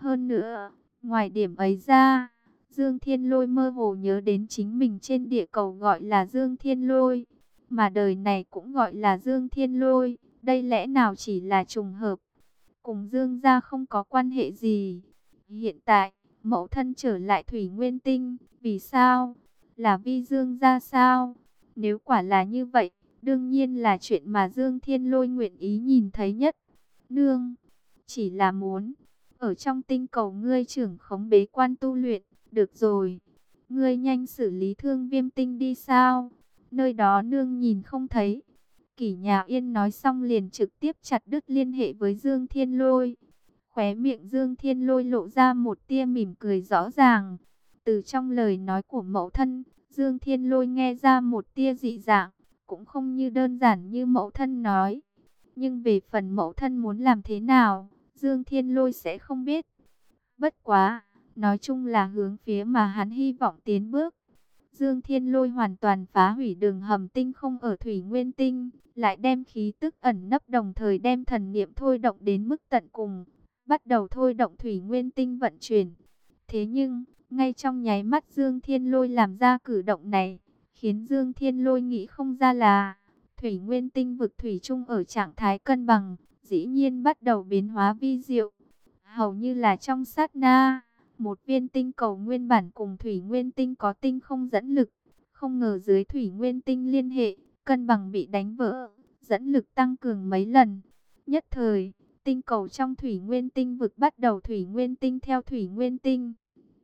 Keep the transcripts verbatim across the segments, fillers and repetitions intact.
Hơn nữa, ngoài điểm ấy ra, Dương Thiên Lôi mơ hồ nhớ đến chính mình trên địa cầu gọi là Dương Thiên Lôi, mà đời này cũng gọi là Dương Thiên Lôi. Đây lẽ nào chỉ là trùng hợp, cùng Dương gia không có quan hệ gì. Hiện tại, mẫu thân trở lại Thủy Nguyên Tinh, vì sao? Là vì Dương gia sao? Nếu quả là như vậy, đương nhiên là chuyện mà Dương Thiên Lôi nguyện ý nhìn thấy nhất. Nương, chỉ là muốn ở trong tinh cầu ngươi trưởng khống bế quan tu luyện, được rồi. Ngươi nhanh xử lý Thương Viêm Tinh đi sao? Nơi đó nương nhìn không thấy. Kỷ Nhà Yên nói xong liền trực tiếp chặt đứt liên hệ với Dương Thiên Lôi. Khóe miệng Dương Thiên Lôi lộ ra một tia mỉm cười rõ ràng. Từ trong lời nói của mẫu thân, Dương Thiên Lôi nghe ra một tia dị dạng, cũng không như đơn giản như mẫu thân nói. Nhưng về phần mẫu thân muốn làm thế nào, Dương Thiên Lôi sẽ không biết. Bất quá, nói chung là hướng phía mà hắn hy vọng tiến bước. Dương Thiên Lôi hoàn toàn phá hủy đường hầm tinh không ở Thủy Nguyên Tinh, lại đem khí tức ẩn nấp đồng thời đem thần niệm thôi động đến mức tận cùng, bắt đầu thôi động Thủy Nguyên Tinh vận chuyển. Thế nhưng, ngay trong nháy mắt Dương Thiên Lôi làm ra cử động này, khiến Dương Thiên Lôi nghĩ không ra là Thủy Nguyên Tinh vực thủy chung ở trạng thái cân bằng, dĩ nhiên bắt đầu biến hóa vi diệu. Hầu như là trong sát na, một viên tinh cầu nguyên bản cùng Thủy Nguyên Tinh có tinh không dẫn lực, không ngờ dưới Thủy Nguyên Tinh liên hệ, cân bằng bị đánh vỡ, dẫn lực tăng cường mấy lần. Nhất thời, tinh cầu trong Thủy Nguyên Tinh vực bắt đầu Thủy Nguyên Tinh theo Thủy Nguyên Tinh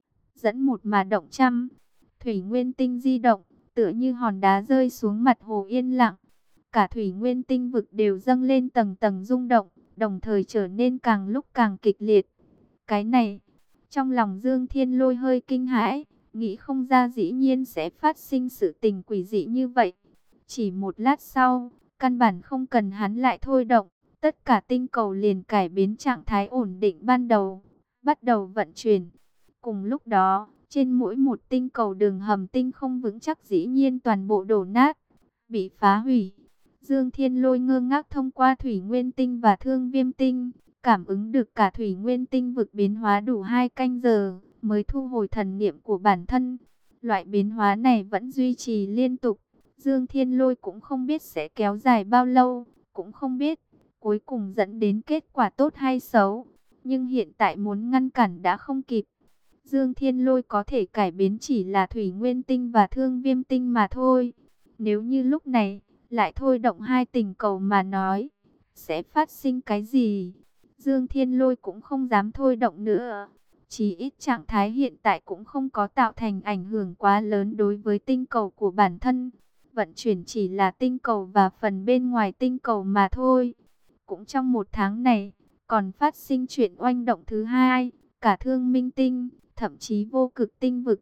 dẫn một mà động trăm. Thủy Nguyên Tinh di động, tựa như hòn đá rơi xuống mặt hồ yên lặng. Cả Thủy Nguyên Tinh vực đều dâng lên tầng tầng rung động, đồng thời trở nên càng lúc càng kịch liệt. Cái này, trong lòng Dương Thiên Lôi hơi kinh hãi, nghĩ không ra dĩ nhiên sẽ phát sinh sự tình quỷ dị như vậy. Chỉ một lát sau, căn bản không cần hắn lại thôi động, tất cả tinh cầu liền cải biến trạng thái ổn định ban đầu, bắt đầu vận chuyển. Cùng lúc đó, trên mỗi một tinh cầu đường hầm tinh không vững chắc dĩ nhiên toàn bộ đổ nát, bị phá hủy. Dương Thiên Lôi ngơ ngác thông qua Thủy Nguyên Tinh và Thương Viêm Tinh, cảm ứng được cả Thủy Nguyên Tinh vực biến hóa đủ hai canh giờ, mới thu hồi thần niệm của bản thân. Loại biến hóa này vẫn duy trì liên tục. Dương Thiên Lôi cũng không biết sẽ kéo dài bao lâu, cũng không biết cuối cùng dẫn đến kết quả tốt hay xấu. Nhưng hiện tại muốn ngăn cản đã không kịp. Dương Thiên Lôi có thể cải biến chỉ là Thủy Nguyên Tinh và Thương Viêm Tinh mà thôi. Nếu như lúc này lại thôi động hai tình cầu mà nói, sẽ phát sinh cái gì? Dương Thiên Lôi cũng không dám thôi động nữa. Chỉ ít trạng thái hiện tại cũng không có tạo thành ảnh hưởng quá lớn đối với tinh cầu của bản thân. Vận chuyển chỉ là tinh cầu và phần bên ngoài tinh cầu mà thôi. Cũng trong một tháng này, còn phát sinh chuyện oanh động thứ hai, cả Thương Minh Tinh, thậm chí Vô Cực Tinh vực.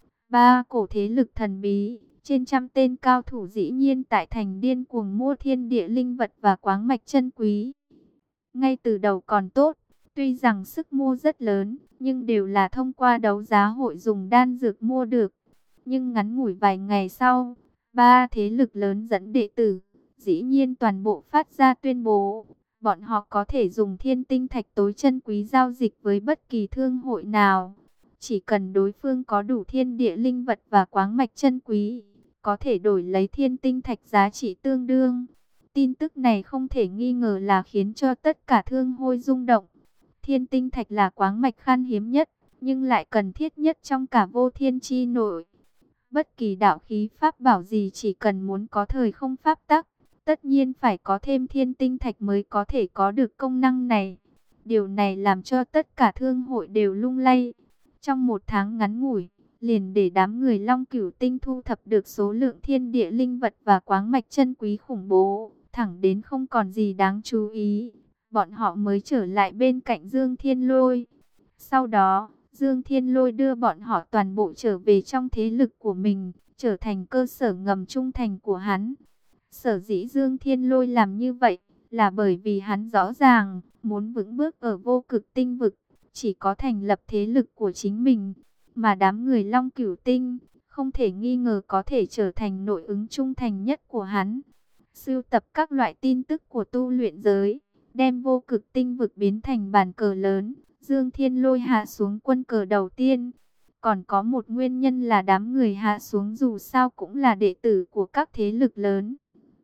Ba cổ thế lực thần bí, trên trăm tên cao thủ dĩ nhiên tại thành điên cuồng mua thiên địa linh vật và quáng mạch chân quý. Ngay từ đầu còn tốt, tuy rằng sức mua rất lớn, nhưng đều là thông qua đấu giá hội dùng đan dược mua được. Nhưng ngắn ngủi vài ngày sau, ba thế lực lớn dẫn đệ tử, dĩ nhiên toàn bộ phát ra tuyên bố, bọn họ có thể dùng thiên tinh thạch tối chân quý giao dịch với bất kỳ thương hội nào. Chỉ cần đối phương có đủ thiên địa linh vật và quáng mạch chân quý, có thể đổi lấy thiên tinh thạch giá trị tương đương. Tin tức này không thể nghi ngờ là khiến cho tất cả thương hội rung động. Thiên tinh thạch là quáng mạch khan hiếm nhất, nhưng lại cần thiết nhất trong cả vô thiên chi nội. Bất kỳ đạo khí pháp bảo gì chỉ cần muốn có thời không pháp tắc, tất nhiên phải có thêm thiên tinh thạch mới có thể có được công năng này. Điều này làm cho tất cả thương hội đều lung lay. Trong một tháng ngắn ngủi, liền để đám người Long Cửu Tinh thu thập được số lượng thiên địa linh vật và quáng mạch chân quý khủng bố, thẳng đến không còn gì đáng chú ý, bọn họ mới trở lại bên cạnh Dương Thiên Lôi. Sau đó, Dương Thiên Lôi đưa bọn họ toàn bộ trở về trong thế lực của mình, trở thành cơ sở ngầm trung thành của hắn. Sở dĩ Dương Thiên Lôi làm như vậy, là bởi vì hắn rõ ràng, muốn vững bước ở Vô Cực Tinh vực, chỉ có thành lập thế lực của chính mình, mà đám người Long Cửu Tinh không thể nghi ngờ có thể trở thành nội ứng trung thành nhất của hắn. Sưu tập các loại tin tức của tu luyện giới, đem Vô Cực Tinh vực biến thành bàn cờ lớn, Dương Thiên Lôi hạ xuống quân cờ đầu tiên. Còn có một nguyên nhân là đám người hạ xuống dù sao cũng là đệ tử của các thế lực lớn.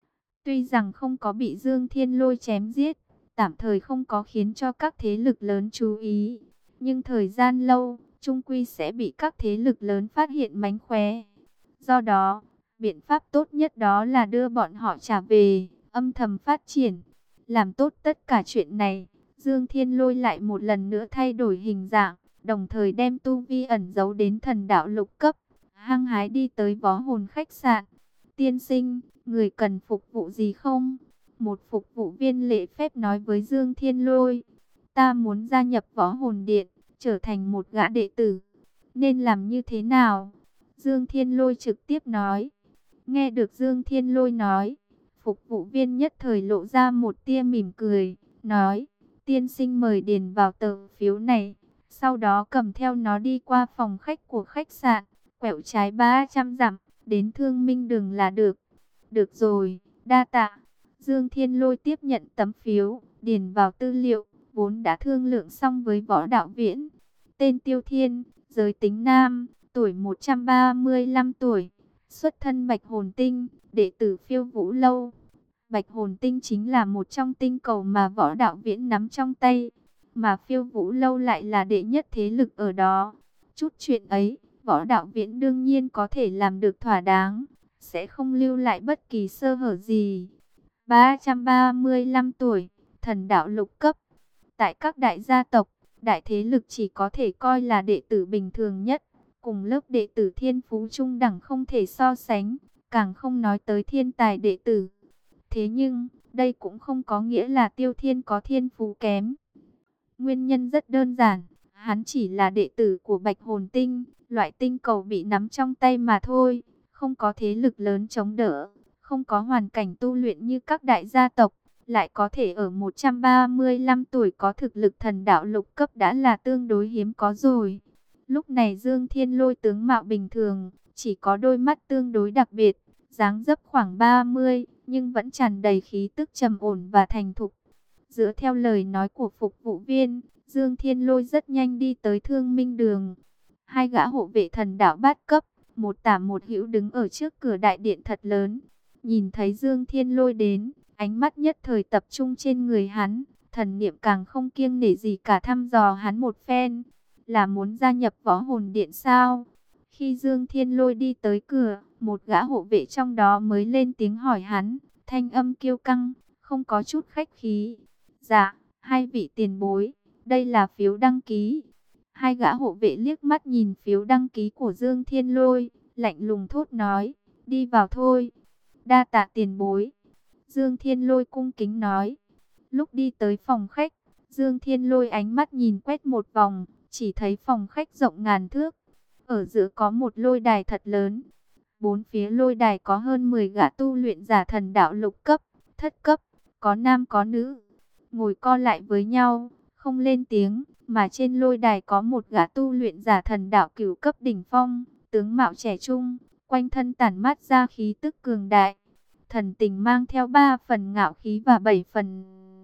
Tuy rằng không có bị Dương Thiên Lôi chém giết, tạm thời không có khiến cho các thế lực lớn chú ý. Nhưng thời gian lâu, chung quy sẽ bị các thế lực lớn phát hiện mánh khóe. Do đó, biện pháp tốt nhất đó là đưa bọn họ trả về, âm thầm phát triển. Làm tốt tất cả chuyện này, Dương Thiên Lôi lại một lần nữa thay đổi hình dạng, đồng thời đem tu vi ẩn giấu đến thần đạo lục cấp, hăng hái đi tới Võ Hồn khách sạn. Tiên sinh, người cần phục vụ gì không? Một phục vụ viên lễ phép nói với Dương Thiên Lôi. Ta muốn gia nhập Võ Hồn Điện, trở thành một gã đệ tử. Nên làm như thế nào? Dương Thiên Lôi trực tiếp nói. Nghe được Dương Thiên Lôi nói, phục vụ viên nhất thời lộ ra một tia mỉm cười, nói, tiên sinh mời điền vào tờ phiếu này, sau đó cầm theo nó đi qua phòng khách của khách sạn, quẹo trái ba trăm dặm, đến Thương Minh Đường là được. Được rồi, đa tạ. Dương Thiên Lôi tiếp nhận tấm phiếu, điền vào tư liệu, vốn đã thương lượng xong với Võ Đạo Viễn. Tên Tiêu Thiên, giới tính nam, tuổi một trăm ba mươi lăm tuổi, xuất thân Bạch Hồn Tinh, đệ tử Phiêu Vũ Lâu. Bạch Hồn Tinh chính là một trong tinh cầu mà Võ Đạo Viễn nắm trong tay, mà Phiêu Vũ Lâu lại là đệ nhất thế lực ở đó. Chút chuyện ấy, Võ Đạo Viễn đương nhiên có thể làm được thỏa đáng, sẽ không lưu lại bất kỳ sơ hở gì. ba trăm ba mươi lăm tuổi, thần đạo lục cấp. Tại các đại gia tộc, đại thế lực chỉ có thể coi là đệ tử bình thường nhất, cùng lớp đệ tử thiên phú trung đẳng không thể so sánh, càng không nói tới thiên tài đệ tử. Thế nhưng, đây cũng không có nghĩa là Tiêu Thiên có thiên phú kém. Nguyên nhân rất đơn giản, hắn chỉ là đệ tử của Bạch Hồn Tinh, loại tinh cầu bị nắm trong tay mà thôi, không có thế lực lớn chống đỡ, không có hoàn cảnh tu luyện như các đại gia tộc, lại có thể ở một trăm ba mươi lăm tuổi có thực lực thần đạo lục cấp đã là tương đối hiếm có rồi. Lúc này Dương Thiên Lôi tướng mạo bình thường, chỉ có đôi mắt tương đối đặc biệt, dáng dấp khoảng ba mươi, nhưng vẫn tràn đầy khí tức trầm ổn và thành thục. Dựa theo lời nói của phục vụ viên, Dương Thiên Lôi rất nhanh đi tới Thương Minh Đường. Hai gã hộ vệ thần đạo bát cấp, một tả một hữu đứng ở trước cửa đại điện thật lớn. Nhìn thấy Dương Thiên Lôi đến, ánh mắt nhất thời tập trung trên người hắn, thần niệm càng không kiêng nể gì cả thăm dò hắn một phen. Là muốn gia nhập Võ Hồn Điện sao? Khi Dương Thiên Lôi đi tới cửa, một gã hộ vệ trong đó mới lên tiếng hỏi hắn, thanh âm kiêu căng, không có chút khách khí. Dạ, hai vị tiền bối, đây là phiếu đăng ký. Hai gã hộ vệ liếc mắt nhìn phiếu đăng ký của Dương Thiên Lôi, lạnh lùng thốt nói, đi vào thôi. Đa tạ tiền bối. Dương Thiên Lôi cung kính nói. Lúc đi tới phòng khách, Dương Thiên Lôi ánh mắt nhìn quét một vòng, chỉ thấy phòng khách rộng ngàn thước. Ở giữa có một lôi đài thật lớn. Bốn phía lôi đài có hơn mười gã tu luyện giả thần đạo lục cấp, thất cấp, có nam có nữ. Ngồi co lại với nhau, không lên tiếng, mà trên lôi đài có một gã tu luyện giả thần đạo cửu cấp đỉnh phong, tướng mạo trẻ trung, quanh thân tản mát ra khí tức cường đại. Thần tình mang theo ba phần ngạo khí và bảy phần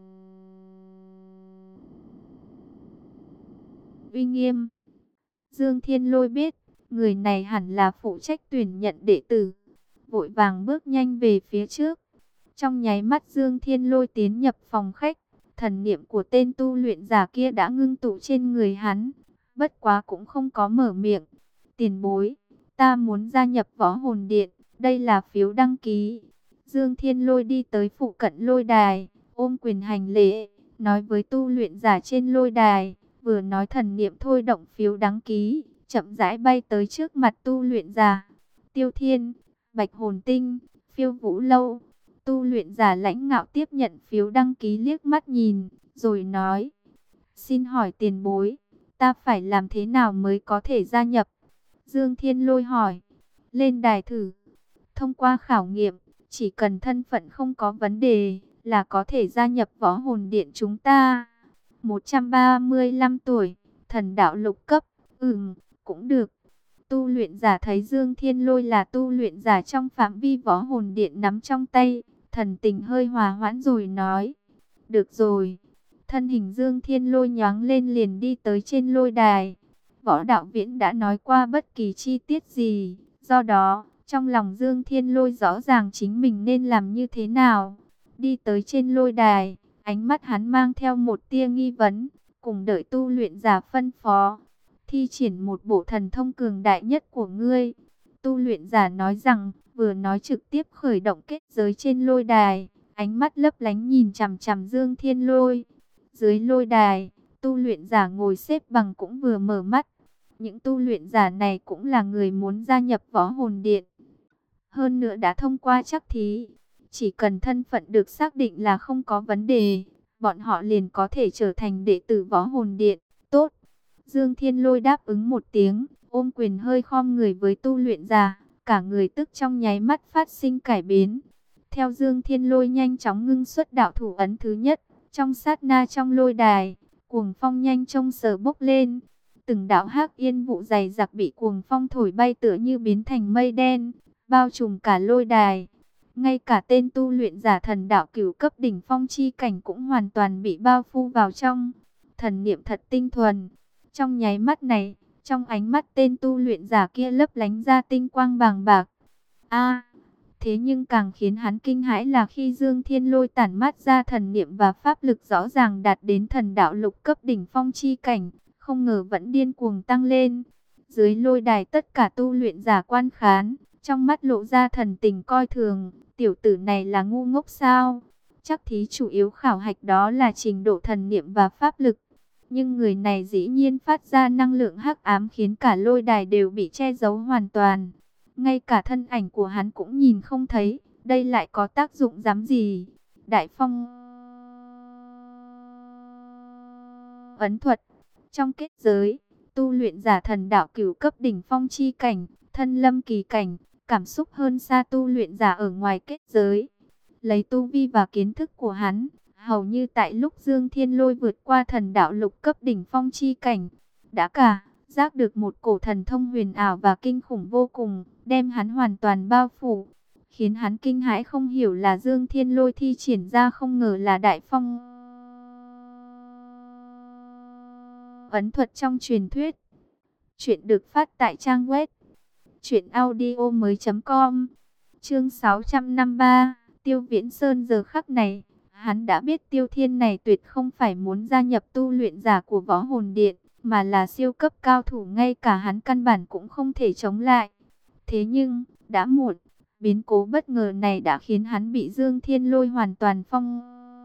uy nghiêm. Dương Thiên Lôi biết, người này hẳn là phụ trách tuyển nhận đệ tử. Vội vàng bước nhanh về phía trước. Trong nháy mắt Dương Thiên Lôi tiến nhập phòng khách, thần niệm của tên tu luyện giả kia đã ngưng tụ trên người hắn. Bất quá cũng không có mở miệng. Tiền bối, ta muốn gia nhập Võ Hồn Điện, đây là phiếu đăng ký. Dương Thiên Lôi đi tới phụ cận lôi đài, ôm quyền hành lễ, nói với tu luyện giả trên lôi đài, vừa nói thần niệm thôi động phiếu đăng ký, chậm rãi bay tới trước mặt tu luyện giả. Tiêu Thiên, Bạch Hồn Tinh, Phiêu Vũ Lâu. Tu luyện giả lãnh ngạo tiếp nhận phiếu đăng ký liếc mắt nhìn, rồi nói, xin hỏi tiền bối, ta phải làm thế nào mới có thể gia nhập? Dương Thiên Lôi hỏi, lên đài thử, thông qua khảo nghiệm, chỉ cần thân phận không có vấn đề, là có thể gia nhập Võ Hồn Điện chúng ta. một trăm ba mươi lăm tuổi, thần đạo lục cấp, ừm, cũng được. Tu luyện giả thấy Dương Thiên Lôi là tu luyện giả trong phạm vi Võ Hồn Điện nắm trong tay, thần tình hơi hòa hoãn rồi nói, được rồi. Thân hình Dương Thiên Lôi nhoáng lên liền đi tới trên lôi đài. Võ Đạo Viễn đã nói qua bất kỳ chi tiết gì, do đó, trong lòng Dương Thiên Lôi rõ ràng chính mình nên làm như thế nào. Đi tới trên lôi đài, ánh mắt hắn mang theo một tia nghi vấn, cùng đợi tu luyện giả phân phó. Thi triển một bộ thần thông cường đại nhất của ngươi. Tu luyện giả nói rằng, vừa nói trực tiếp khởi động kết giới trên lôi đài, ánh mắt lấp lánh nhìn chằm chằm Dương Thiên Lôi. Dưới lôi đài, tu luyện giả ngồi xếp bằng cũng vừa mở mắt. Những tu luyện giả này cũng là người muốn gia nhập Võ Hồn Điện. Hơn nữa đã thông qua trắc thí, chỉ cần thân phận được xác định là không có vấn đề, bọn họ liền có thể trở thành đệ tử Võ Hồn Điện. Tốt. Dương Thiên Lôi đáp ứng một tiếng, ôm quyền hơi khom người với tu luyện giả, cả người tức trong nháy mắt phát sinh cải biến. Theo Dương Thiên Lôi nhanh chóng ngưng xuất đạo thủ ấn thứ nhất, trong sát na trong lôi đài, cuồng phong nhanh chóng sờ bốc lên. Từng đạo hắc yên vụ dày đặc bị cuồng phong thổi bay tựa như biến thành mây đen, bao trùm cả lôi đài. Ngay cả tên tu luyện giả thần đạo cửu cấp đỉnh phong chi cảnh cũng hoàn toàn bị bao phủ vào trong. Thần niệm thật tinh thuần. Trong nháy mắt này, trong ánh mắt tên tu luyện giả kia lấp lánh ra tinh quang bàng bạc. A, thế nhưng càng khiến hắn kinh hãi là khi Dương Thiên Lôi tản mát ra thần niệm và pháp lực rõ ràng đạt đến thần đạo lục cấp đỉnh phong chi cảnh, không ngờ vẫn điên cuồng tăng lên. Dưới lôi đài tất cả tu luyện giả quan khán, trong mắt lộ ra thần tình coi thường, tiểu tử này là ngu ngốc sao? Chắc thí chủ yếu khảo hạch đó là trình độ thần niệm và pháp lực. Nhưng người này dĩ nhiên phát ra năng lượng hắc ám khiến cả lôi đài đều bị che giấu hoàn toàn. Ngay cả thân ảnh của hắn cũng nhìn không thấy, đây lại có tác dụng dám gì? Đại phong ấn thuật. Trong kết giới, tu luyện giả thần đạo cửu cấp đỉnh phong chi cảnh, thân lâm kỳ cảnh, cảm xúc hơn xa tu luyện giả ở ngoài kết giới. Lấy tu vi và kiến thức của hắn, hầu như tại lúc Dương Thiên Lôi vượt qua thần đạo lục cấp đỉnh phong chi cảnh, đã cả giác được một cổ thần thông huyền ảo và kinh khủng vô cùng, đem hắn hoàn toàn bao phủ, khiến hắn kinh hãi không hiểu là Dương Thiên Lôi thi triển ra không ngờ là đại phong ấn thuật trong truyền thuyết. Chuyện được phát tại trang web truyện audio mới chấm com. Chương sáu trăm năm mươi ba, Tiêu Viễn Sơn. Giờ khắc này, hắn đã biết Tiêu Thiên này tuyệt không phải muốn gia nhập tu luyện giả của Võ Hồn Điện, mà là siêu cấp cao thủ, ngay cả hắn căn bản cũng không thể chống lại. Thế nhưng, đã muộn, biến cố bất ngờ này đã khiến hắn bị Dương Thiên Lôi hoàn toàn phong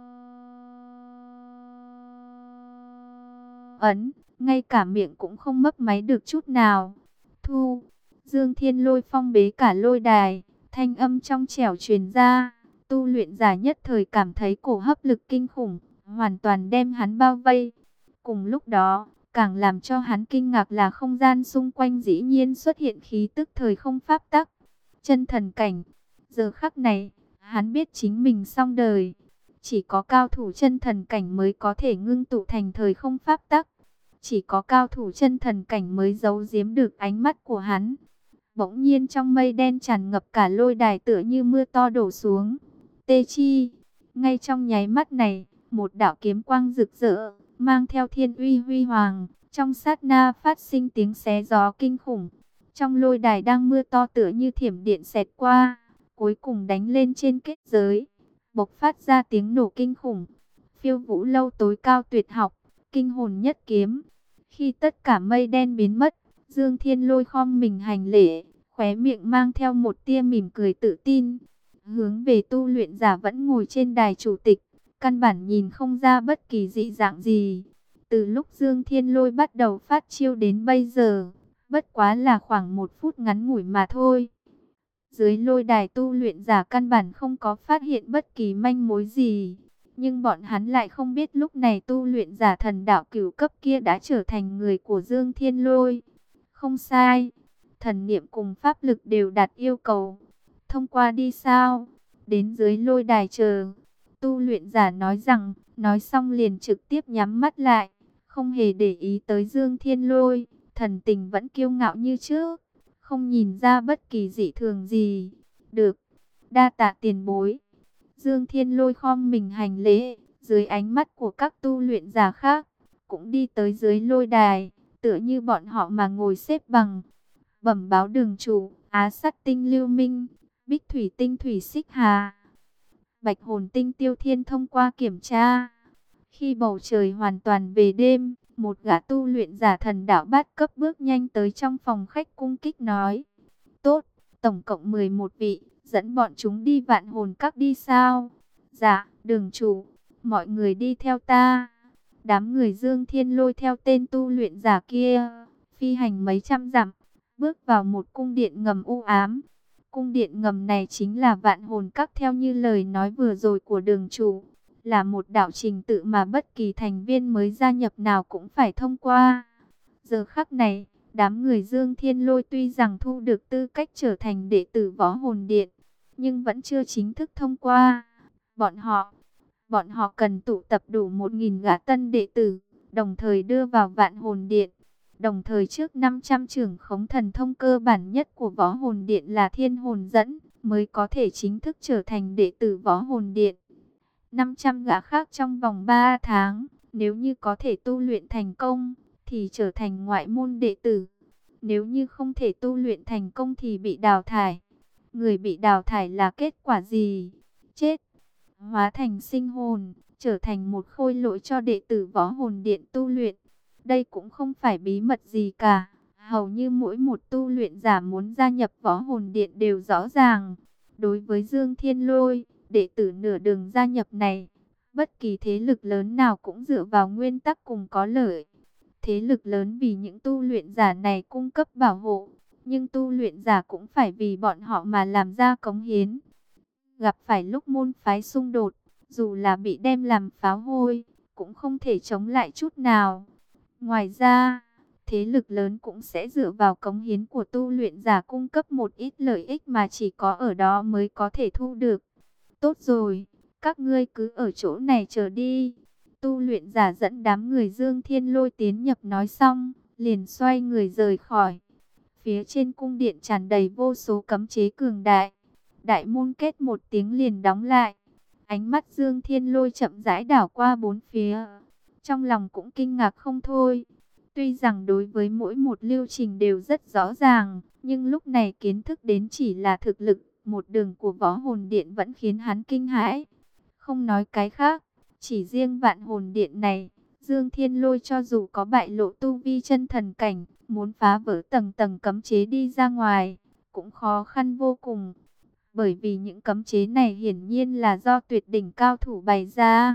ấn, ngay cả miệng cũng không mấp máy được chút nào. Thu, Dương Thiên Lôi phong bế cả lôi đài, thanh âm trong trẻo truyền ra, tu luyện giả nhất thời cảm thấy cổ hấp lực kinh khủng, hoàn toàn đem hắn bao vây. Cùng lúc đó, càng làm cho hắn kinh ngạc là không gian xung quanh dĩ nhiên xuất hiện khí tức thời không pháp tắc, chân thần cảnh. Giờ khắc này, hắn biết chính mình xong đời. Chỉ có cao thủ chân thần cảnh mới có thể ngưng tụ thành thời không pháp tắc. Chỉ có cao thủ chân thần cảnh mới giấu giếm được ánh mắt của hắn. Bỗng nhiên trong mây đen tràn ngập cả lôi đài tựa như mưa to đổ xuống. Tê chi, ngay trong nháy mắt này, một đạo kiếm quang rực rỡ, mang theo thiên uy huy hoàng, trong sát na phát sinh tiếng xé gió kinh khủng. Trong lôi đài đang mưa to tựa như thiểm điện xẹt qua, cuối cùng đánh lên trên kết giới, bộc phát ra tiếng nổ kinh khủng. Phiêu Vũ Lâu tối cao tuyệt học, kinh hồn nhất kiếm. Khi tất cả mây đen biến mất, Dương Thiên Lôi khom mình hành lễ, khóe miệng mang theo một tia mỉm cười tự tin, hướng về tu luyện giả vẫn ngồi trên đài chủ tịch, căn bản nhìn không ra bất kỳ dị dạng gì. Từ lúc Dương Thiên Lôi bắt đầu phát chiêu đến bây giờ, bất quá là khoảng một phút ngắn ngủi mà thôi. Dưới lôi đài tu luyện giả căn bản không có phát hiện bất kỳ manh mối gì. Nhưng bọn hắn lại không biết lúc này tu luyện giả thần đạo cửu cấp kia đã trở thành người của Dương Thiên Lôi. Không sai, thần niệm cùng pháp lực đều đạt yêu cầu. Thông qua đi sao? Đến dưới lôi đài chờ. Tu luyện giả nói rằng, nói xong liền trực tiếp nhắm mắt lại, không hề để ý tới Dương Thiên Lôi, thần tình vẫn kiêu ngạo như trước, không nhìn ra bất kỳ dị thường gì. Được, đa tạ tiền bối. Dương Thiên Lôi khom mình hành lễ, dưới ánh mắt của các tu luyện giả khác, cũng đi tới dưới lôi đài, tựa như bọn họ mà ngồi xếp bằng. Bẩm báo đường chủ, Á Sắt Tinh Lưu Minh, Bích Thủy Tinh Thủy Xích Hà, Bạch Hồn Tinh Tiêu Thiên thông qua kiểm tra. Khi bầu trời hoàn toàn về đêm, một gã tu luyện giả thần đạo bát cấp bước nhanh tới trong phòng khách cung kích nói: tốt, tổng cộng mười một vị, dẫn bọn chúng đi Vạn Hồn Các đi sao? Dạ, đường chủ, mọi người đi theo ta. Đám người Dương Thiên Lôi theo tên tu luyện giả kia, phi hành mấy trăm dặm, bước vào một cung điện ngầm u ám. Cung điện ngầm này chính là Vạn Hồn Các theo như lời nói vừa rồi của đường chủ, là một đạo trình tự mà bất kỳ thành viên mới gia nhập nào cũng phải thông qua. Giờ khắc này, đám người Dương Thiên Lôi tuy rằng thu được tư cách trở thành đệ tử Võ Hồn Điện, nhưng vẫn chưa chính thức thông qua. Bọn họ, bọn họ cần tụ tập đủ một nghìn gã tân đệ tử, đồng thời đưa vào Vạn Hồn Điện. Đồng thời trước năm trăm trưởng khống thần thông cơ bản nhất của Võ Hồn Điện là Thiên Hồn Dẫn, mới có thể chính thức trở thành đệ tử Võ Hồn Điện. năm trăm gã khác trong vòng ba tháng, nếu như có thể tu luyện thành công, thì trở thành ngoại môn đệ tử. Nếu như không thể tu luyện thành công thì bị đào thải. Người bị đào thải là kết quả gì? Chết, hóa thành sinh hồn, trở thành một khôi lỗi cho đệ tử Võ Hồn Điện tu luyện. Đây cũng không phải bí mật gì cả. Hầu như mỗi một tu luyện giả muốn gia nhập Võ Hồn Điện đều rõ ràng. Đối với Dương Thiên Lôi, đệ tử nửa đường gia nhập này, bất kỳ thế lực lớn nào cũng dựa vào nguyên tắc cùng có lợi. Thế lực lớn vì những tu luyện giả này cung cấp bảo hộ, nhưng tu luyện giả cũng phải vì bọn họ mà làm ra cống hiến. Gặp phải lúc môn phái xung đột, dù là bị đem làm pháo hôi, cũng không thể chống lại chút nào. Ngoài ra, thế lực lớn cũng sẽ dựa vào cống hiến của tu luyện giả cung cấp một ít lợi ích mà chỉ có ở đó mới có thể thu được. Tốt rồi, các ngươi cứ ở chỗ này chờ đi. Tu luyện giả dẫn đám người Dương Thiên Lôi tiến nhập nói xong, liền xoay người rời khỏi. Phía trên cung điện tràn đầy vô số cấm chế cường đại. Đại môn kết một tiếng liền đóng lại. Ánh mắt Dương Thiên Lôi chậm rãi đảo qua bốn phía. Trong lòng cũng kinh ngạc không thôi. Tuy rằng đối với mỗi một lưu trình đều rất rõ ràng, nhưng lúc này kiến thức đến chỉ là thực lực một đường của Võ Hồn Điện vẫn khiến hắn kinh hãi. Không nói cái khác, chỉ riêng Vạn Hồn Điện này, Dương Thiên Lôi cho dù có bại lộ tu vi chân thần cảnh, muốn phá vỡ tầng tầng cấm chế đi ra ngoài, cũng khó khăn vô cùng. Bởi vì những cấm chế này hiển nhiên là do tuyệt đỉnh cao thủ bày ra.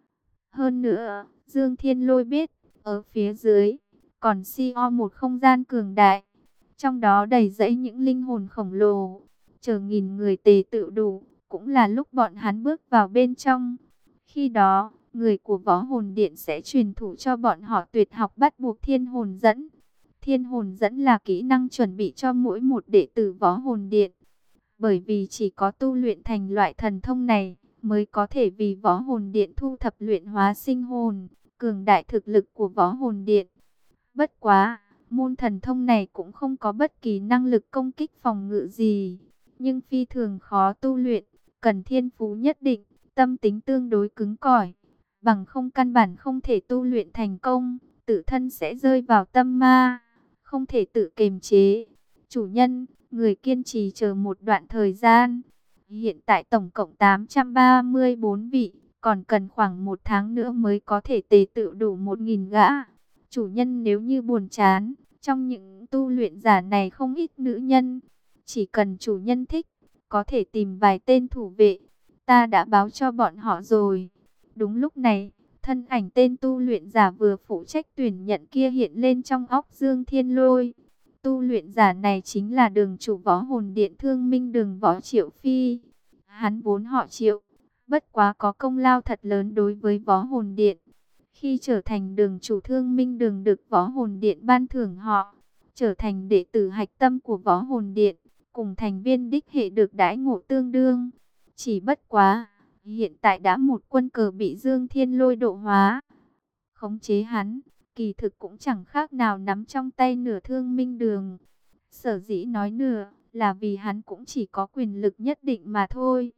Hơn nữa, Dương Thiên Lôi biết, ở phía dưới, còn si o một không gian cường đại. Trong đó đầy rẫy những linh hồn khổng lồ, chờ nghìn người tề tự đủ, cũng là lúc bọn hắn bước vào bên trong. Khi đó, người của Võ Hồn Điện sẽ truyền thụ cho bọn họ tuyệt học bắt buộc Thiên Hồn Dẫn. Thiên Hồn Dẫn là kỹ năng chuẩn bị cho mỗi một đệ tử Võ Hồn Điện. Bởi vì chỉ có tu luyện thành loại thần thông này, mới có thể vì Võ Hồn Điện thu thập luyện hóa sinh hồn, cường đại thực lực của Võ Hồn Điện. Bất quá, môn thần thông này cũng không có bất kỳ năng lực công kích phòng ngự gì, nhưng phi thường khó tu luyện, cần thiên phú nhất định, tâm tính tương đối cứng cỏi, bằng không căn bản không thể tu luyện thành công, tự thân sẽ rơi vào tâm ma, không thể tự kiềm chế. Chủ nhân, người kiên trì chờ một đoạn thời gian. Hiện tại tổng cộng tám trăm ba mươi bốn vị, còn cần khoảng một tháng nữa mới có thể tề tự đủ một nghìn gã. Chủ nhân nếu như buồn chán, trong những tu luyện giả này không ít nữ nhân. Chỉ cần chủ nhân thích, có thể tìm vài tên thủ vệ. Ta đã báo cho bọn họ rồi. Đúng lúc này, thân ảnh tên tu luyện giả vừa phụ trách tuyển nhận kia hiện lên trong óc Dương Thiên Lôi. Tu luyện giả này chính là đường chủ Võ Hồn Điện Thương Minh Đường Võ Triệu Phi. Hắn vốn họ Triệu, bất quá có công lao thật lớn đối với Võ Hồn Điện. Khi trở thành đường chủ Thương Minh Đường được Võ Hồn Điện ban thưởng họ, trở thành đệ tử hạch tâm của Võ Hồn Điện, cùng thành viên đích hệ được đãi ngộ tương đương. Chỉ bất quá, hiện tại đã một quân cờ bị Dương Thiên Lôi độ hóa, khống chế hắn, kỳ thực cũng chẳng khác nào nắm trong tay nửa Thương Minh Đường. Sở dĩ nói nửa, là vì hắn cũng chỉ có quyền lực nhất định mà thôi.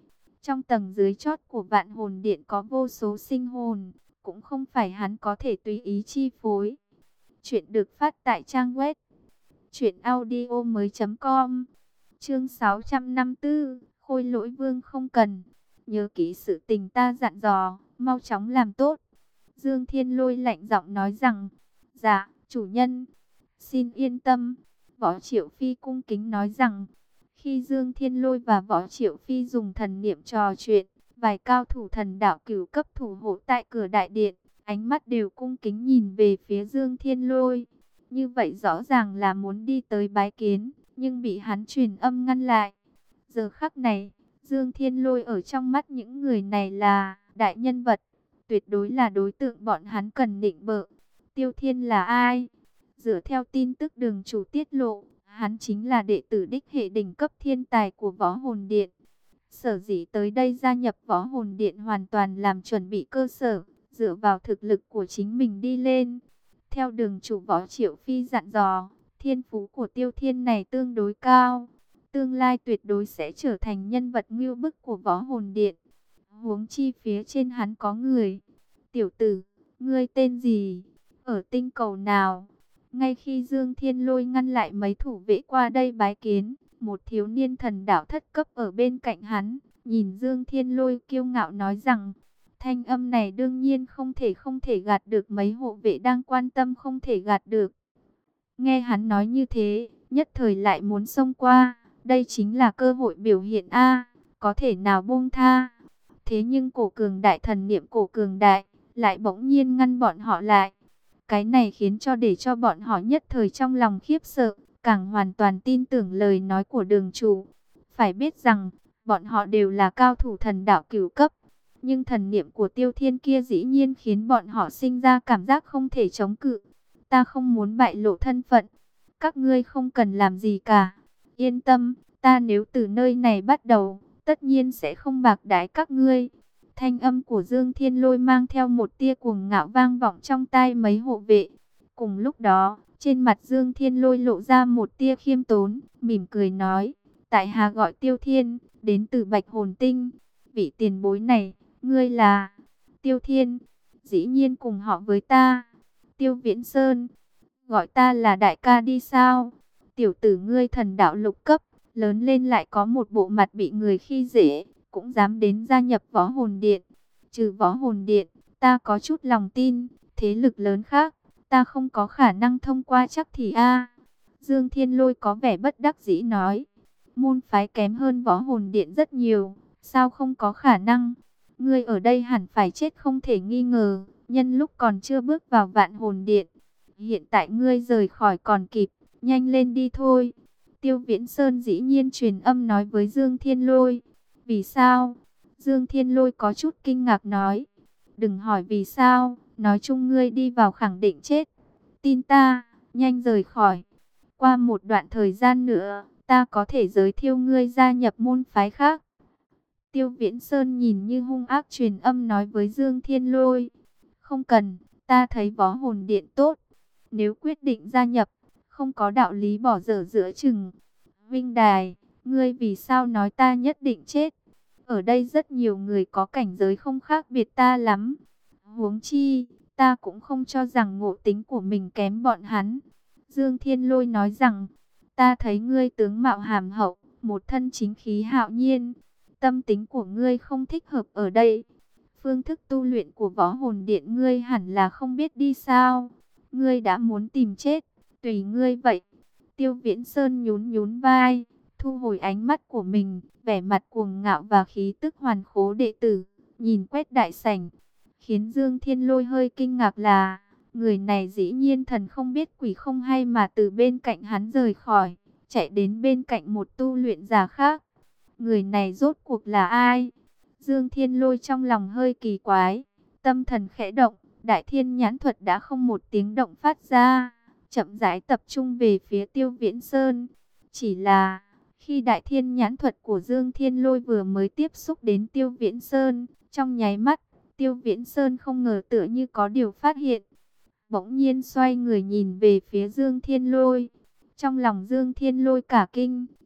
Trong tầng dưới chót của Vạn Hồn Điện có vô số sinh hồn, cũng không phải hắn có thể tùy ý chi phối. Chuyện được phát tại trang web truyện audio mới chấm com. Chương sáu trăm năm mươi tư, Khôi Lỗi Vương không cần. Nhớ kỹ sự tình ta dặn dò, mau chóng làm tốt. Dương Thiên Lôi lạnh giọng nói rằng, dạ, chủ nhân, xin yên tâm. Võ Triệu Phi cung kính nói rằng, khi Dương Thiên Lôi và Võ Triệu Phi dùng thần niệm trò chuyện, vài cao thủ thần đạo cửu cấp thủ hộ tại cửa đại điện, ánh mắt đều cung kính nhìn về phía Dương Thiên Lôi. Như vậy rõ ràng là muốn đi tới bái kiến, nhưng bị hắn truyền âm ngăn lại. Giờ khắc này, Dương Thiên Lôi ở trong mắt những người này là đại nhân vật, tuyệt đối là đối tượng bọn hắn cần nịnh bợ. Tiêu Thiên là ai? Dựa theo tin tức đường chủ tiết lộ, hắn chính là đệ tử đích hệ đỉnh cấp thiên tài của Võ Hồn Điện. Sở dĩ tới đây gia nhập Võ Hồn Điện hoàn toàn làm chuẩn bị cơ sở, dựa vào thực lực của chính mình đi lên. Theo đường chủ Võ Triệu Phi dặn dò, thiên phú của Tiêu Thiên này tương đối cao, tương lai tuyệt đối sẽ trở thành nhân vật ngưu bức của Võ Hồn Điện. Huống chi phía trên hắn có người. Tiểu tử, ngươi tên gì? Ở tinh cầu nào? Ngay khi Dương Thiên Lôi ngăn lại mấy thủ vệ qua đây bái kiến, một thiếu niên thần đạo thất cấp ở bên cạnh hắn, nhìn Dương Thiên Lôi kiêu ngạo nói rằng, thanh âm này đương nhiên không thể không thể gạt được mấy hộ vệ đang quan tâm không thể gạt được. Nghe hắn nói như thế, nhất thời lại muốn xông qua, đây chính là cơ hội biểu hiện a, có thể nào buông tha. Thế nhưng cổ cường đại thần niệm cổ cường đại, lại bỗng nhiên ngăn bọn họ lại. Cái này khiến cho để cho bọn họ nhất thời trong lòng khiếp sợ, càng hoàn toàn tin tưởng lời nói của đường chủ. Phải biết rằng, bọn họ đều là cao thủ thần đạo cửu cấp. Nhưng thần niệm của Tiêu Thiên kia dĩ nhiên khiến bọn họ sinh ra cảm giác không thể chống cự. Ta không muốn bại lộ thân phận. Các ngươi không cần làm gì cả. Yên tâm, ta nếu từ nơi này bắt đầu, tất nhiên sẽ không bạc đãi các ngươi. Thanh âm của Dương Thiên Lôi mang theo một tia cuồng ngạo vang vọng trong tai mấy hộ vệ. Cùng lúc đó, trên mặt Dương Thiên Lôi lộ ra một tia khiêm tốn, mỉm cười nói, tại hạ gọi Tiêu Thiên, đến từ Bạch Hồn Tinh. Vị tiền bối này, ngươi là Tiêu Thiên, dĩ nhiên cùng họ với ta. Tiêu Viễn Sơn, gọi ta là đại ca đi sao? Tiểu tử ngươi thần đạo lục cấp, lớn lên lại có một bộ mặt bị người khi dễ, cũng dám đến gia nhập Võ Hồn Điện. Trừ Võ Hồn Điện, ta có chút lòng tin, thế lực lớn khác, ta không có khả năng thông qua chắc thì a. Dương Thiên Lôi có vẻ bất đắc dĩ nói, môn phái kém hơn Võ Hồn Điện rất nhiều, sao không có khả năng? Ngươi ở đây hẳn phải chết không thể nghi ngờ, nhân lúc còn chưa bước vào Vạn Hồn Điện. Hiện tại ngươi rời khỏi còn kịp, nhanh lên đi thôi. Tiêu Viễn Sơn dĩ nhiên truyền âm nói với Dương Thiên Lôi. Vì sao? Dương Thiên Lôi có chút kinh ngạc nói. Đừng hỏi vì sao, nói chung ngươi đi vào khẳng định chết. Tin ta, nhanh rời khỏi. Qua một đoạn thời gian nữa, ta có thể giới thiệu ngươi gia nhập môn phái khác. Tiêu Viễn Sơn nhìn như hung ác truyền âm nói với Dương Thiên Lôi. Không cần, ta thấy Võ Hồn Điện tốt. Nếu quyết định gia nhập, không có đạo lý bỏ dở giữa chừng. Vinh Đài, ngươi vì sao nói ta nhất định chết? Ở đây rất nhiều người có cảnh giới không khác biệt ta lắm. Huống chi, ta cũng không cho rằng ngộ tính của mình kém bọn hắn. Dương Thiên Lôi nói rằng, ta thấy ngươi tướng mạo hàm hậu, một thân chính khí hạo nhiên. Tâm tính của ngươi không thích hợp ở đây. Phương thức tu luyện của Võ Hồn Điện ngươi hẳn là không biết đi sao. Ngươi đã muốn tìm chết, tùy ngươi vậy. Tiêu Viễn Sơn nhún nhún vai, thu hồi ánh mắt của mình, vẻ mặt cuồng ngạo và khí tức hoàn khố đệ tử, nhìn quét đại sảnh. Khiến Dương Thiên Lôi hơi kinh ngạc là, người này dĩ nhiên thần không biết quỷ không hay mà từ bên cạnh hắn rời khỏi, chạy đến bên cạnh một tu luyện giả khác. Người này rốt cuộc là ai? Dương Thiên Lôi trong lòng hơi kỳ quái, tâm thần khẽ động, Đại Thiên Nhãn Thuật đã không một tiếng động phát ra, chậm rãi tập trung về phía Tiêu Viễn Sơn. Chỉ là, khi Đại Thiên Nhãn Thuật của Dương Thiên Lôi vừa mới tiếp xúc đến Tiêu Viễn Sơn, trong nháy mắt, Tiêu Viễn Sơn không ngờ tựa như có điều phát hiện. Bỗng nhiên xoay người nhìn về phía Dương Thiên Lôi. Trong lòng Dương Thiên Lôi cả kinh,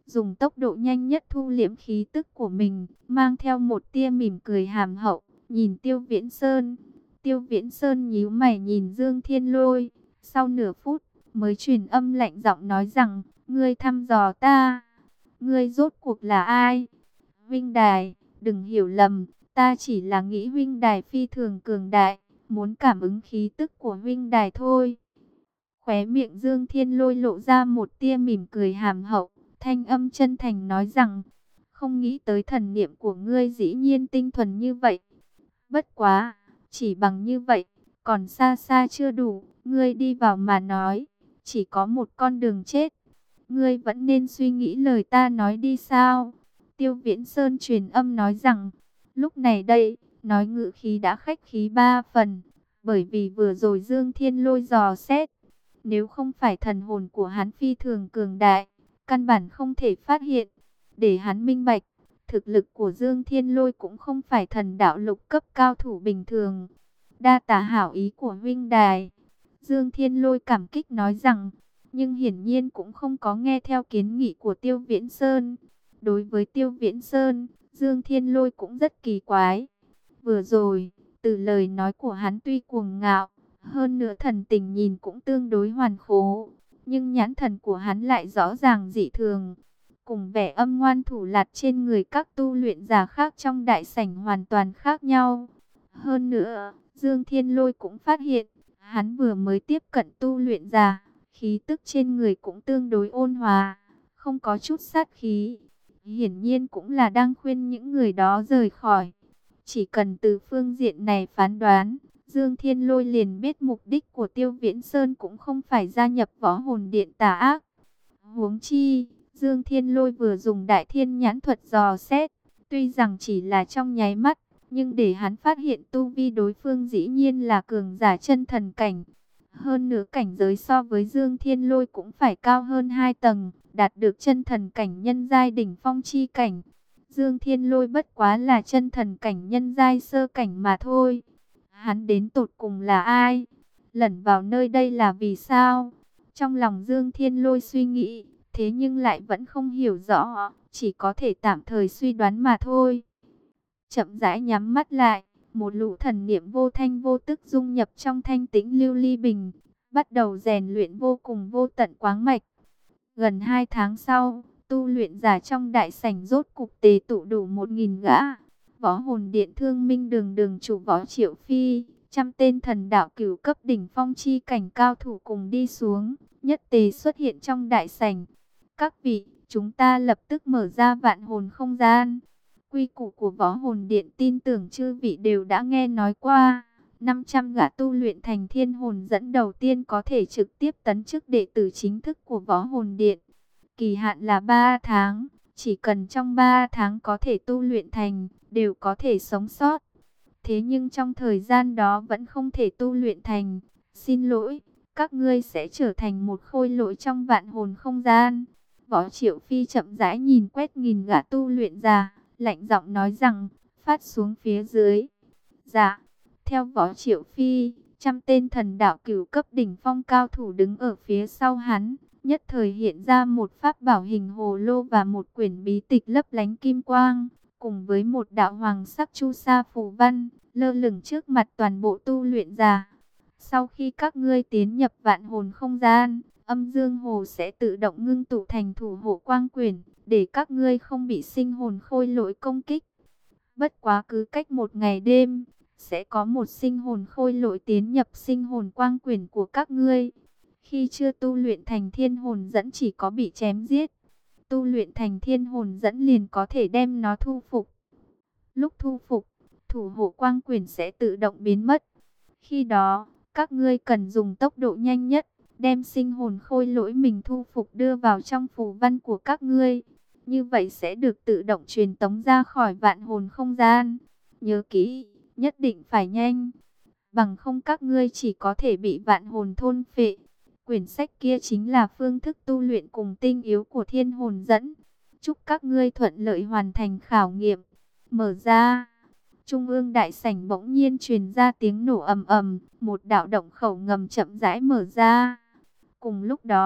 dùng tốc độ nhanh nhất thu liễm khí tức của mình, mang theo một tia mỉm cười hàm hậu, nhìn Tiêu Viễn Sơn. Tiêu Viễn Sơn nhíu mày nhìn Dương Thiên Lôi, sau nửa phút mới truyền âm lạnh giọng nói rằng, ngươi thăm dò ta, ngươi rốt cuộc là ai? Huynh đài, đừng hiểu lầm, ta chỉ là nghĩ huynh đài phi thường cường đại, muốn cảm ứng khí tức của huynh đài thôi. Khóe miệng Dương Thiên Lôi lộ ra một tia mỉm cười hàm hậu, thanh âm chân thành nói rằng, không nghĩ tới thần niệm của ngươi dĩ nhiên tinh thuần như vậy. Bất quá, chỉ bằng như vậy, còn xa xa chưa đủ, ngươi đi vào mà nói, chỉ có một con đường chết. Ngươi vẫn nên suy nghĩ lời ta nói đi sao? Tiêu Viễn Sơn truyền âm nói rằng, lúc này đây, nói ngữ khí đã khách khí ba phần, bởi vì vừa rồi Dương Thiên Lôi dò xét, nếu không phải thần hồn của hắn phi thường cường đại, căn bản không thể phát hiện, để hắn minh bạch, thực lực của Dương Thiên Lôi cũng không phải thần đạo lục cấp cao thủ bình thường. Đa tạ hảo ý của huynh đài. Dương Thiên Lôi cảm kích nói rằng, nhưng hiển nhiên cũng không có nghe theo kiến nghị của Tiêu Viễn Sơn. Đối với Tiêu Viễn Sơn, Dương Thiên Lôi cũng rất kỳ quái. Vừa rồi, từ lời nói của hắn tuy cuồng ngạo, hơn nữa thần tình nhìn cũng tương đối hoàn khố, nhưng nhãn thần của hắn lại rõ ràng dị thường, cùng vẻ âm ngoan thủ lạt trên người các tu luyện giả khác trong đại sảnh hoàn toàn khác nhau. Hơn nữa, Dương Thiên Lôi cũng phát hiện, hắn vừa mới tiếp cận tu luyện giả, khí tức trên người cũng tương đối ôn hòa, không có chút sát khí. Hiển nhiên cũng là đang khuyên những người đó rời khỏi. Chỉ cần từ phương diện này phán đoán, Dương Thiên Lôi liền biết mục đích của Tiêu Viễn Sơn cũng không phải gia nhập võ hồn điện tà ác. Huống chi, Dương Thiên Lôi vừa dùng đại thiên nhãn thuật dò xét, tuy rằng chỉ là trong nháy mắt, nhưng để hắn phát hiện tu vi đối phương dĩ nhiên là cường giả chân thần cảnh. Hơn nữa cảnh giới so với Dương Thiên Lôi cũng phải cao hơn hai tầng, đạt được chân thần cảnh nhân giai đỉnh phong chi cảnh. Dương Thiên Lôi bất quá là chân thần cảnh nhân giai sơ cảnh mà thôi. Hắn đến tột cùng là ai? Lẩn vào nơi đây là vì sao? Trong lòng Dương Thiên Lôi suy nghĩ, thế nhưng lại vẫn không hiểu rõ, chỉ có thể tạm thời suy đoán mà thôi. Chậm rãi nhắm mắt lại, một lũ thần niệm vô thanh vô tức dung nhập trong thanh tĩnh lưu ly bình, bắt đầu rèn luyện vô cùng vô tận quáng mạch. Gần hai tháng sau, tu luyện giả trong đại sảnh rốt cục tề tụ đủ một nghìn gã. Võ hồn điện Thương Minh đường đường chủ Võ Triệu Phi, trăm tên thần đạo cửu cấp đỉnh phong chi cảnh cao thủ cùng đi xuống, nhất tề xuất hiện trong đại sảnh. Các vị, chúng ta lập tức mở ra vạn hồn không gian. Quy củ của võ hồn điện tin tưởng chư vị đều đã nghe nói qua. năm trăm gã tu luyện thành thiên hồn dẫn đầu tiên có thể trực tiếp tấn chức đệ tử chính thức của võ hồn điện. Kỳ hạn là ba tháng, chỉ cần trong ba tháng có thể tu luyện thành, đều có thể sống sót. Thế nhưng trong thời gian đó vẫn không thể tu luyện thành, xin lỗi, các ngươi sẽ trở thành một khôi lỗi trong vạn hồn không gian. Võ Triệu Phi chậm rãi nhìn quét nghìn gã tu luyện giả, lạnh giọng nói rằng, phát xuống phía dưới. Dạ, theo Võ Triệu Phi, trăm tên thần đạo cửu cấp đỉnh phong cao thủ đứng ở phía sau hắn, nhất thời hiện ra một pháp bảo hình hồ lô và một quyển bí tịch lấp lánh kim quang, cùng với một đạo hoàng sắc chu sa phù văn, lơ lửng trước mặt toàn bộ tu luyện giả. Sau khi các ngươi tiến nhập vạn hồn không gian, âm dương hồ sẽ tự động ngưng tụ thành thủ hộ quang quyển, để các ngươi không bị sinh hồn khôi lỗi công kích. Bất quá cứ cách một ngày đêm, sẽ có một sinh hồn khôi lỗi tiến nhập sinh hồn quang quyển của các ngươi. Khi chưa tu luyện thành thiên hồn dẫn chỉ có bị chém giết. Tu luyện thành thiên hồn dẫn liền có thể đem nó thu phục. Lúc thu phục, thủ hộ quang quyển sẽ tự động biến mất. Khi đó, các ngươi cần dùng tốc độ nhanh nhất, đem sinh hồn khôi lỗi mình thu phục đưa vào trong phù văn của các ngươi. Như vậy sẽ được tự động truyền tống ra khỏi vạn hồn không gian. Nhớ kỹ, nhất định phải nhanh. Bằng không các ngươi chỉ có thể bị vạn hồn thôn phệ. Quyển sách kia chính là phương thức tu luyện cùng tinh yếu của thiên hồn dẫn. Chúc các ngươi thuận lợi hoàn thành khảo nghiệm. Mở ra. Trung ương đại sảnh bỗng nhiên truyền ra tiếng nổ ầm ầm. Một đạo động khẩu ngầm chậm rãi mở ra. Cùng lúc đó,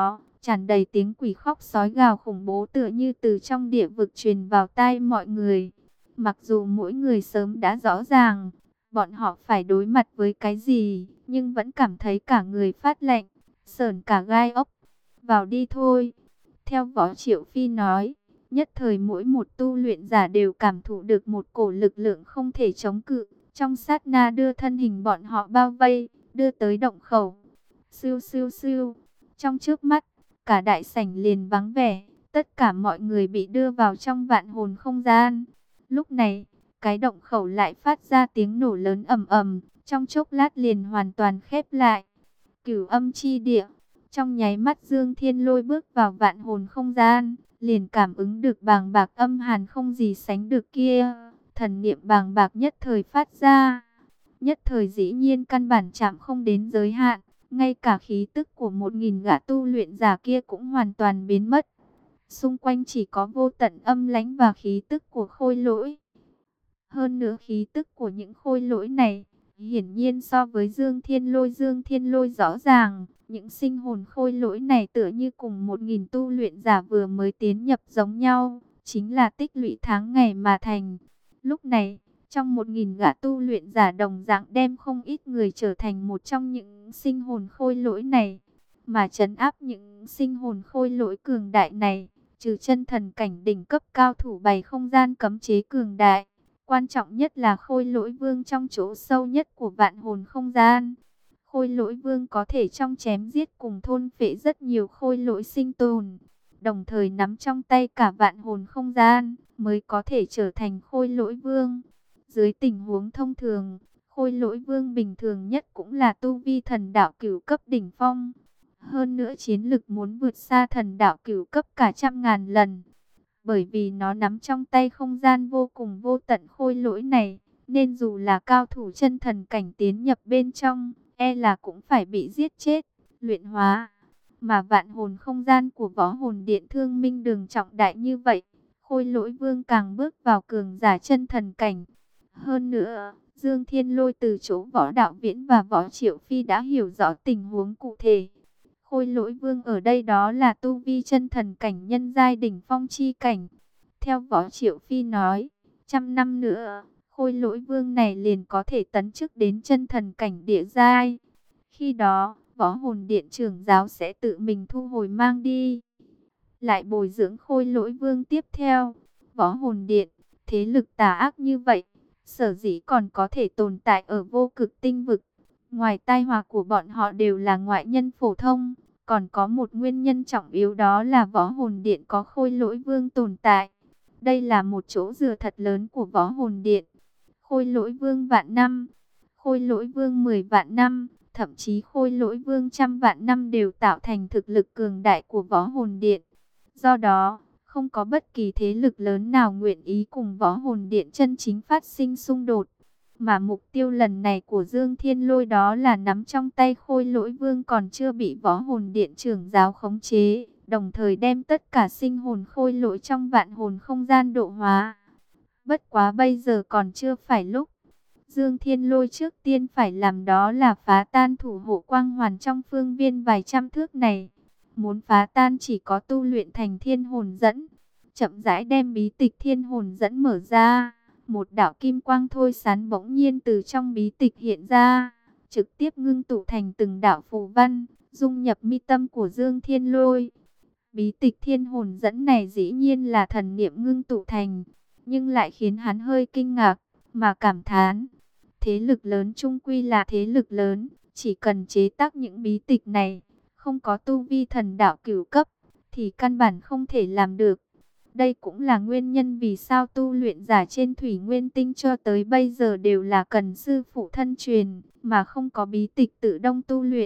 tràn đầy tiếng quỷ khóc sói gào khủng bố tựa như từ trong địa vực truyền vào tai mọi người. Mặc dù mỗi người sớm đã rõ ràng, bọn họ phải đối mặt với cái gì, nhưng vẫn cảm thấy cả người phát lạnh, sởn cả gai ốc. Vào đi thôi. Theo Võ Triệu Phi nói, nhất thời mỗi một tu luyện giả đều cảm thụ được một cổ lực lượng không thể chống cự. Trong sát na đưa thân hình bọn họ bao vây, đưa tới động khẩu. Siêu siêu siêu. Trong trước mắt, cả đại sảnh liền vắng vẻ. Tất cả mọi người bị đưa vào trong vạn hồn không gian. Lúc này, cái động khẩu lại phát ra tiếng nổ lớn ầm ầm. Trong chốc lát liền hoàn toàn khép lại. Cửu âm chi địa. Trong nháy mắt Dương Thiên Lôi bước vào vạn hồn không gian, liền cảm ứng được bàng bạc âm hàn không gì sánh được kia. Thần niệm bàng bạc nhất thời phát ra. Nhất thời dĩ nhiên căn bản chạm không đến giới hạn. Ngay cả khí tức của một nghìn gã tu luyện giả kia cũng hoàn toàn biến mất. Xung quanh chỉ có vô tận âm lãnh và khí tức của khôi lỗi. Hơn nữa khí tức của những khôi lỗi này, hiển nhiên so với Dương Thiên Lôi Dương Thiên Lôi rõ ràng. Những sinh hồn khôi lỗi này tựa như cùng một nghìn tu luyện giả vừa mới tiến nhập giống nhau. Chính là tích lũy tháng ngày mà thành. Lúc này, trong một nghìn gã tu luyện giả đồng dạng đem không ít người trở thành một trong những sinh hồn khôi lỗi này. Mà trấn áp những sinh hồn khôi lỗi cường đại này, trừ chân thần cảnh đỉnh cấp cao thủ bày không gian cấm chế cường đại. Quan trọng nhất là khôi lỗi vương trong chỗ sâu nhất của vạn hồn không gian. Khôi lỗi vương có thể trong chém giết cùng thôn phệ rất nhiều khôi lỗi sinh tồn. Đồng thời nắm trong tay cả vạn hồn không gian mới có thể trở thành khôi lỗi vương. Dưới tình huống thông thường, khôi lỗi vương bình thường nhất cũng là tu vi thần đạo cửu cấp đỉnh phong. Hơn nữa chiến lực muốn vượt xa thần đạo cửu cấp cả trăm ngàn lần. Bởi vì nó nắm trong tay không gian vô cùng vô tận khôi lỗi này, nên dù là cao thủ chân thần cảnh tiến nhập bên trong, e là cũng phải bị giết chết, luyện hóa. Mà vạn hồn không gian của Võ Hồn Điện Thương Minh Đường trọng đại như vậy, khôi lỗi vương càng bước vào cường giả chân thần cảnh. Hơn nữa, Dương Thiên Lôi từ chỗ Võ Đạo Viễn và Võ Triệu Phi đã hiểu rõ tình huống cụ thể. Khôi lỗi vương ở đây đó là tu vi chân thần cảnh nhân giai đỉnh phong chi cảnh. Theo Võ Triệu Phi nói, trăm năm nữa, khôi lỗi vương này liền có thể tấn chức đến chân thần cảnh địa giai. Khi đó, Võ Hồn Điện trưởng giáo sẽ tự mình thu hồi mang đi, lại bồi dưỡng khôi lỗi vương tiếp theo. Võ Hồn Điện, thế lực tà ác như vậy, sở dĩ còn có thể tồn tại ở vô cực tinh vực. Ngoài tai họa của bọn họ đều là ngoại nhân phổ thông, còn có một nguyên nhân trọng yếu đó là Võ Hồn Điện có khôi lỗi vương tồn tại. Đây là một chỗ dựa thật lớn của Võ Hồn Điện. Khôi lỗi vương vạn năm, khôi lỗi vương mười vạn năm, thậm chí khôi lỗi vương trăm vạn năm đều tạo thành thực lực cường đại của Võ Hồn Điện. Do đó, không có bất kỳ thế lực lớn nào nguyện ý cùng Võ Hồn Điện chân chính phát sinh xung đột. Mà mục tiêu lần này của Dương Thiên Lôi đó là nắm trong tay khôi lỗi vương còn chưa bị Võ Hồn Điện trưởng giáo khống chế, đồng thời đem tất cả sinh hồn khôi lỗi trong vạn hồn không gian độ hóa. Bất quá bây giờ còn chưa phải lúc. Dương Thiên Lôi trước tiên phải làm đó là phá tan thủ hộ quang hoàn trong phương viên vài trăm thước này. Muốn phá tan chỉ có tu luyện thành thiên hồn dẫn. Chậm rãi đem bí tịch thiên hồn dẫn mở ra. Một đạo kim quang thôi sán bỗng nhiên từ trong bí tịch hiện ra, trực tiếp ngưng tụ thành từng đạo phù văn, dung nhập mi tâm của Dương Thiên Lôi. Bí tịch thiên hồn dẫn này dĩ nhiên là thần niệm ngưng tụ thành, nhưng lại khiến hắn hơi kinh ngạc, mà cảm thán. Thế lực lớn chung quy là thế lực lớn, chỉ cần chế tác những bí tịch này, không có tu vi thần đạo cửu cấp, thì căn bản không thể làm được. Đây cũng là nguyên nhân vì sao tu luyện giả trên Thủy Nguyên Tinh cho tới bây giờ đều là cần sư phụ thân truyền, mà không có bí tịch tự động tu luyện.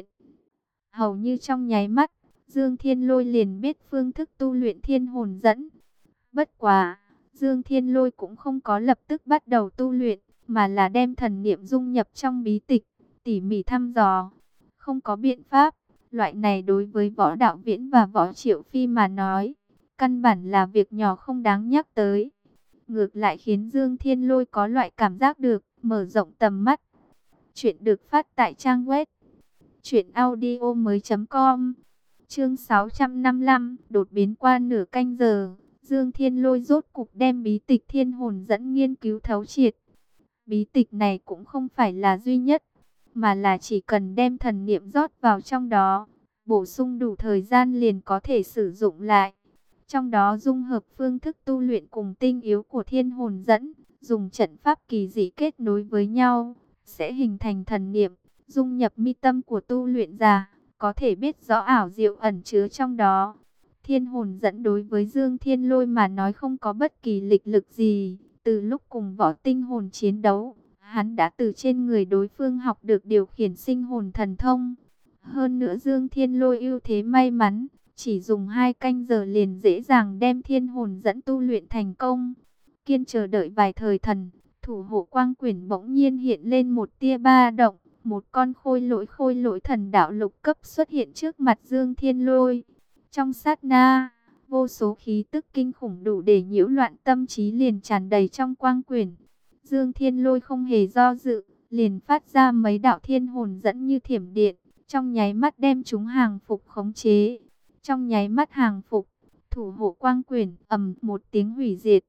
Hầu như trong nháy mắt, Dương Thiên Lôi liền biết phương thức tu luyện thiên hồn dẫn. Bất quá, Dương Thiên Lôi cũng không có lập tức bắt đầu tu luyện, mà là đem thần niệm dung nhập trong bí tịch, tỉ mỉ thăm dò. Không có biện pháp, loại này đối với Võ Đạo Viễn và Võ Triệu Phi mà nói, căn bản là việc nhỏ không đáng nhắc tới. Ngược lại khiến Dương Thiên Lôi có loại cảm giác được mở rộng tầm mắt. Chuyện được phát tại trang web truyện audio mới chấm com. Chương sáu trăm năm mươi lăm, đột biến qua nửa canh giờ, Dương Thiên Lôi rốt cục đem bí tịch Thiên Hồn Dẫn nghiên cứu thấu triệt. Bí tịch này cũng không phải là duy nhất, mà là chỉ cần đem thần niệm rót vào trong đó, bổ sung đủ thời gian liền có thể sử dụng lại. Trong đó dung hợp phương thức tu luyện cùng tinh yếu của Thiên Hồn Dẫn, dùng trận pháp kỳ dị kết nối với nhau, sẽ hình thành thần niệm, dung nhập mi tâm của tu luyện giả, có thể biết rõ ảo diệu ẩn chứa trong đó. Thiên Hồn Dẫn đối với Dương Thiên Lôi mà nói không có bất kỳ lịch lực gì. Từ lúc cùng võ tinh hồn chiến đấu, hắn đã từ trên người đối phương học được điều khiển sinh hồn thần thông. Hơn nữa Dương Thiên Lôi ưu thế may mắn, chỉ dùng hai canh giờ liền dễ dàng đem Thiên Hồn Dẫn tu luyện thành công. Kiên chờ đợi vài thời thần, thủ hộ quang quyển bỗng nhiên hiện lên một tia ba động. Một con khôi lỗi khôi lỗi thần đạo lục cấp xuất hiện trước mặt Dương Thiên Lôi. Trong sát na, vô số khí tức kinh khủng đủ để nhiễu loạn tâm trí liền tràn đầy trong quang quyển. Dương Thiên Lôi không hề do dự, liền phát ra mấy đạo thiên hồn dẫn như thiểm điện, trong nháy mắt đem chúng hàng phục khống chế. Trong nháy mắt hàng phục, thủ hộ quang quyển ầm một tiếng hủy diệt.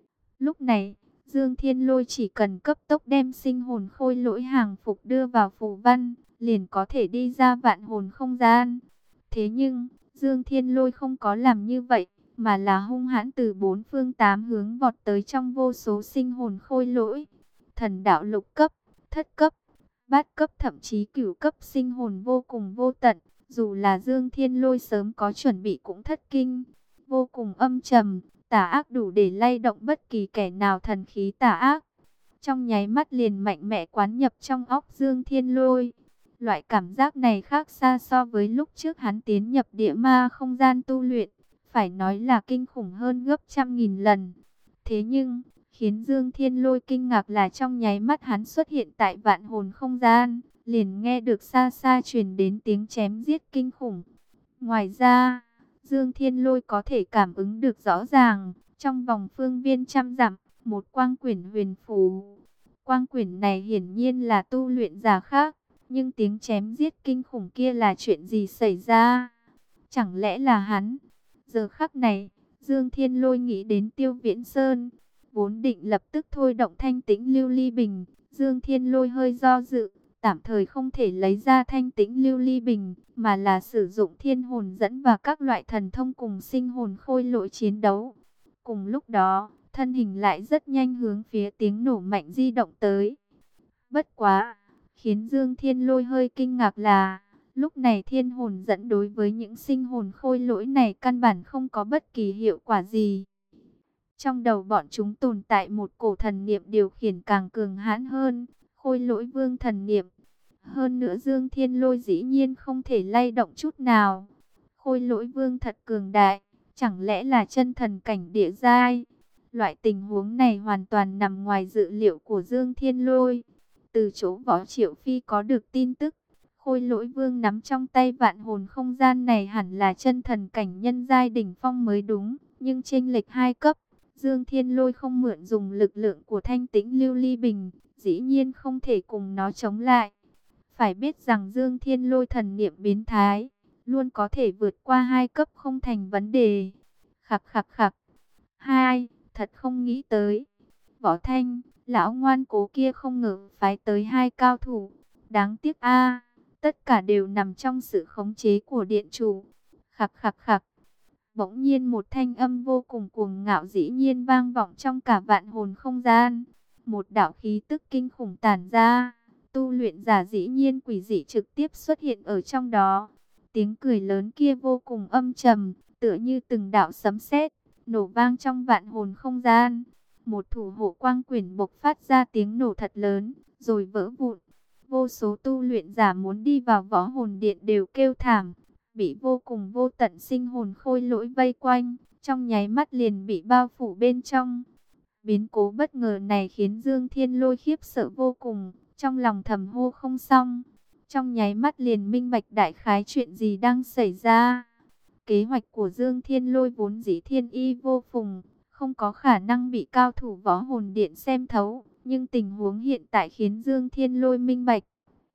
Lúc này, Dương Thiên Lôi chỉ cần cấp tốc đem sinh hồn khôi lỗi hàng phục đưa vào phù văn, liền có thể đi ra vạn hồn không gian. Thế nhưng, Dương Thiên Lôi không có làm như vậy, mà là hung hãn từ bốn phương tám hướng vọt tới trong vô số sinh hồn khôi lỗi. Thần đạo lục cấp, thất cấp, bát cấp thậm chí cửu cấp sinh hồn vô cùng vô tận. Dù là Dương Thiên Lôi sớm có chuẩn bị cũng thất kinh, vô cùng âm trầm, tà ác đủ để lay động bất kỳ kẻ nào thần khí tà ác. Trong nháy mắt liền mạnh mẽ quán nhập trong óc Dương Thiên Lôi. Loại cảm giác này khác xa so với lúc trước hắn tiến nhập địa ma không gian tu luyện, phải nói là kinh khủng hơn gấp trăm nghìn lần. Thế nhưng, khiến Dương Thiên Lôi kinh ngạc là trong nháy mắt hắn xuất hiện tại vạn hồn không gian, liền nghe được xa xa truyền đến tiếng chém giết kinh khủng. Ngoài ra, Dương Thiên Lôi có thể cảm ứng được rõ ràng, trong vòng phương viên trăm dặm, một quang quyển huyền phù. Quang quyển này hiển nhiên là tu luyện giả khác, nhưng tiếng chém giết kinh khủng kia là chuyện gì xảy ra? Chẳng lẽ là hắn? Giờ khắc này, Dương Thiên Lôi nghĩ đến Tiêu Viễn Sơn, vốn định lập tức thôi động thanh tĩnh lưu ly bình. Dương Thiên Lôi hơi do dự, tạm thời không thể lấy ra thanh tĩnh lưu ly bình, mà là sử dụng thiên hồn dẫn và các loại thần thông cùng sinh hồn khôi lỗi chiến đấu. Cùng lúc đó, thân hình lại rất nhanh hướng phía tiếng nổ mạnh di động tới. Bất quá, khiến Dương Thiên Lôi hơi kinh ngạc là, lúc này thiên hồn dẫn đối với những sinh hồn khôi lỗi này căn bản không có bất kỳ hiệu quả gì. Trong đầu bọn chúng tồn tại một cổ thần niệm điều khiển càng cường hãn hơn, khôi lỗi vương thần niệm. Hơn nữa Dương Thiên Lôi dĩ nhiên không thể lay động chút nào. Khôi lỗi vương thật cường đại, chẳng lẽ là chân thần cảnh địa giai? Loại tình huống này hoàn toàn nằm ngoài dự liệu của Dương Thiên Lôi. Từ chỗ Võ Triệu Phi có được tin tức, khôi lỗi vương nắm trong tay vạn hồn không gian này hẳn là chân thần cảnh nhân giai đỉnh phong mới đúng. Nhưng chênh lệch hai cấp, Dương Thiên Lôi không mượn dùng lực lượng của thanh tĩnh lưu ly bình, dĩ nhiên không thể cùng nó chống lại. Phải biết rằng Dương Thiên Lôi thần niệm biến thái, luôn có thể vượt qua hai cấp không thành vấn đề. Khặc khặc khặc. Hai, thật không nghĩ tới. Võ Thanh, lão ngoan cố kia không ngờ phái tới hai cao thủ. Đáng tiếc a, tất cả đều nằm trong sự khống chế của điện chủ. Khặc khặc khặc. Bỗng nhiên một thanh âm vô cùng cuồng ngạo dĩ nhiên vang vọng trong cả vạn hồn không gian. Một đạo khí tức kinh khủng tản ra. Tu luyện giả dĩ nhiên quỷ dị trực tiếp xuất hiện ở trong đó. Tiếng cười lớn kia vô cùng âm trầm, tựa như từng đạo sấm sét nổ vang trong vạn hồn không gian. Một thủ hộ quang quyển bộc phát ra tiếng nổ thật lớn, rồi vỡ vụn. Vô số tu luyện giả muốn đi vào võ hồn điện đều kêu thảm, bị vô cùng vô tận sinh hồn khôi lỗi vây quanh, trong nháy mắt liền bị bao phủ bên trong. Biến cố bất ngờ này khiến Dương Thiên Lôi khiếp sợ vô cùng, trong lòng thầm hô không xong. Trong nháy mắt liền minh bạch đại khái chuyện gì đang xảy ra. Kế hoạch của Dương Thiên Lôi vốn dĩ thiên y vô phùng, không có khả năng bị cao thủ võ hồn điện xem thấu. Nhưng tình huống hiện tại khiến Dương Thiên Lôi minh bạch.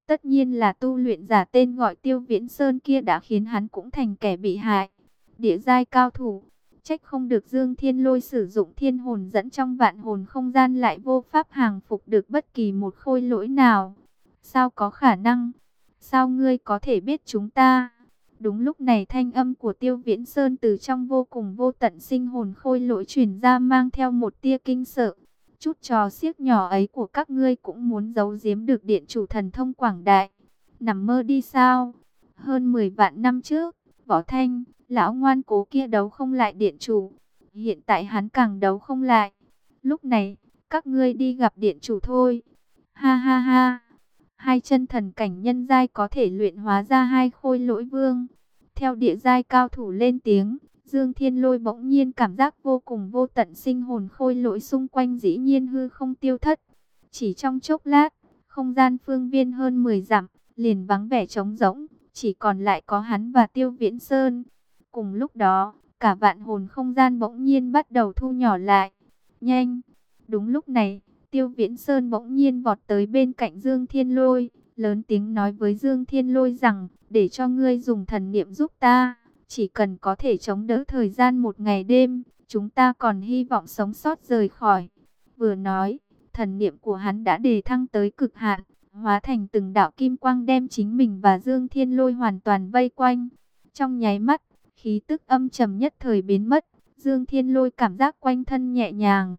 Tất nhiên là tu luyện giả tên gọi Tiêu Viễn Sơn kia đã khiến hắn cũng thành kẻ bị hại. Địa giai cao thủ, trách không được Dương Thiên Lôi sử dụng thiên hồn dẫn trong vạn hồn không gian lại vô pháp hàng phục được bất kỳ một khôi lỗi nào. Sao có khả năng? Sao ngươi có thể biết chúng ta? Đúng lúc này thanh âm của Tiêu Viễn Sơn từ trong vô cùng vô tận sinh hồn khôi lỗi truyền ra, mang theo một tia kinh sợ. Chút trò xiếc nhỏ ấy của các ngươi cũng muốn giấu giếm được điện chủ thần thông quảng đại. Nằm mơ đi sao? Hơn mười vạn năm trước, Võ Thanh, lão ngoan cố kia đấu không lại điện chủ. Hiện tại hắn càng đấu không lại. Lúc này, các ngươi đi gặp điện chủ thôi. Ha ha ha. Hai chân thần cảnh nhân giai có thể luyện hóa ra hai khôi lỗi vương. Theo địa giai cao thủ lên tiếng, Dương Thiên Lôi bỗng nhiên cảm giác vô cùng vô tận sinh hồn khôi lỗi xung quanh dĩ nhiên hư không tiêu thất. Chỉ trong chốc lát, không gian phương viên hơn mười dặm, liền vắng vẻ trống rỗng, chỉ còn lại có hắn và Tiêu Viễn Sơn. Cùng lúc đó, cả vạn hồn không gian bỗng nhiên bắt đầu thu nhỏ lại. Nhanh! Đúng lúc này, Tiêu Viễn Sơn bỗng nhiên vọt tới bên cạnh Dương Thiên Lôi, lớn tiếng nói với Dương Thiên Lôi rằng, để cho ngươi dùng thần niệm giúp ta, chỉ cần có thể chống đỡ thời gian một ngày đêm, chúng ta còn hy vọng sống sót rời khỏi. Vừa nói, thần niệm của hắn đã đề thăng tới cực hạn, hóa thành từng đạo kim quang đem chính mình và Dương Thiên Lôi hoàn toàn vây quanh. Trong nháy mắt, khí tức âm trầm nhất thời biến mất, Dương Thiên Lôi cảm giác quanh thân nhẹ nhàng.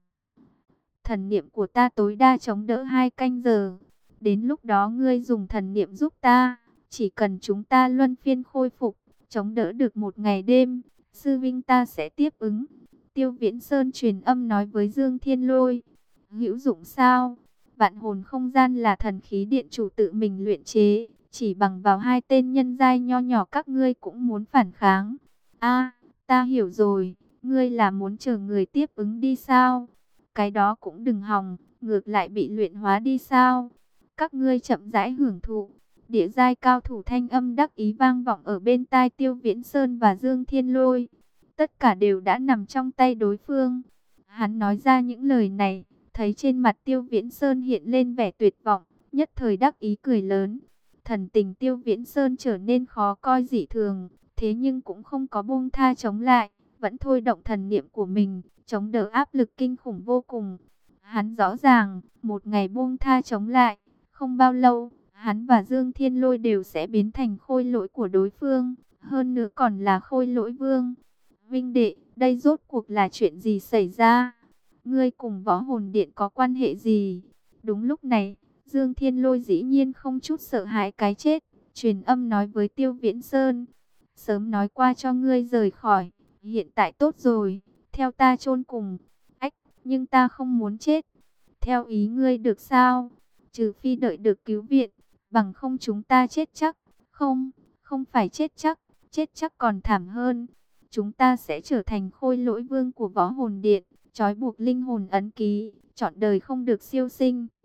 Thần niệm của ta tối đa chống đỡ hai canh giờ. Đến lúc đó ngươi dùng thần niệm giúp ta. Chỉ cần chúng ta luân phiên khôi phục, chống đỡ được một ngày đêm, sư vinh ta sẽ tiếp ứng. Tiêu Viễn Sơn truyền âm nói với Dương Thiên Lôi. Hữu dụng sao? Vạn hồn không gian là thần khí điện chủ tự mình luyện chế. Chỉ bằng vào hai tên nhân giai nho nhỏ các ngươi cũng muốn phản kháng. A, ta hiểu rồi. Ngươi là muốn chờ người tiếp ứng đi sao? Cái đó cũng đừng hòng, ngược lại bị luyện hóa đi sao? Các ngươi chậm rãi hưởng thụ. Địa giai cao thủ thanh âm đắc ý vang vọng ở bên tai Tiêu Viễn Sơn và Dương Thiên Lôi. Tất cả đều đã nằm trong tay đối phương. Hắn nói ra những lời này, thấy trên mặt Tiêu Viễn Sơn hiện lên vẻ tuyệt vọng, nhất thời đắc ý cười lớn. Thần tình Tiêu Viễn Sơn trở nên khó coi dị thường, thế nhưng cũng không có buông tha chống lại, vẫn thôi động thần niệm của mình, chống đỡ áp lực kinh khủng vô cùng. Hắn rõ ràng, một ngày buông tha chống lại, không bao lâu, hắn và Dương Thiên Lôi đều sẽ biến thành khôi lỗi của đối phương, hơn nữa còn là khôi lỗi vương. Vinh đệ, đây rốt cuộc là chuyện gì xảy ra? Ngươi cùng Võ Hồn Điện có quan hệ gì? Đúng lúc này, Dương Thiên Lôi dĩ nhiên không chút sợ hãi cái chết, truyền âm nói với Tiêu Viễn Sơn. Sớm nói qua cho ngươi rời khỏi, hiện tại tốt rồi, theo ta chôn cùng. Ách, nhưng ta không muốn chết. Theo ý ngươi được sao? Trừ phi đợi được cứu viện, bằng không chúng ta chết chắc. Không, không phải chết chắc, chết chắc còn thảm hơn. Chúng ta sẽ trở thành khôi lỗi vương của Võ Hồn Điện, trói buộc linh hồn ấn ký, trọn đời không được siêu sinh.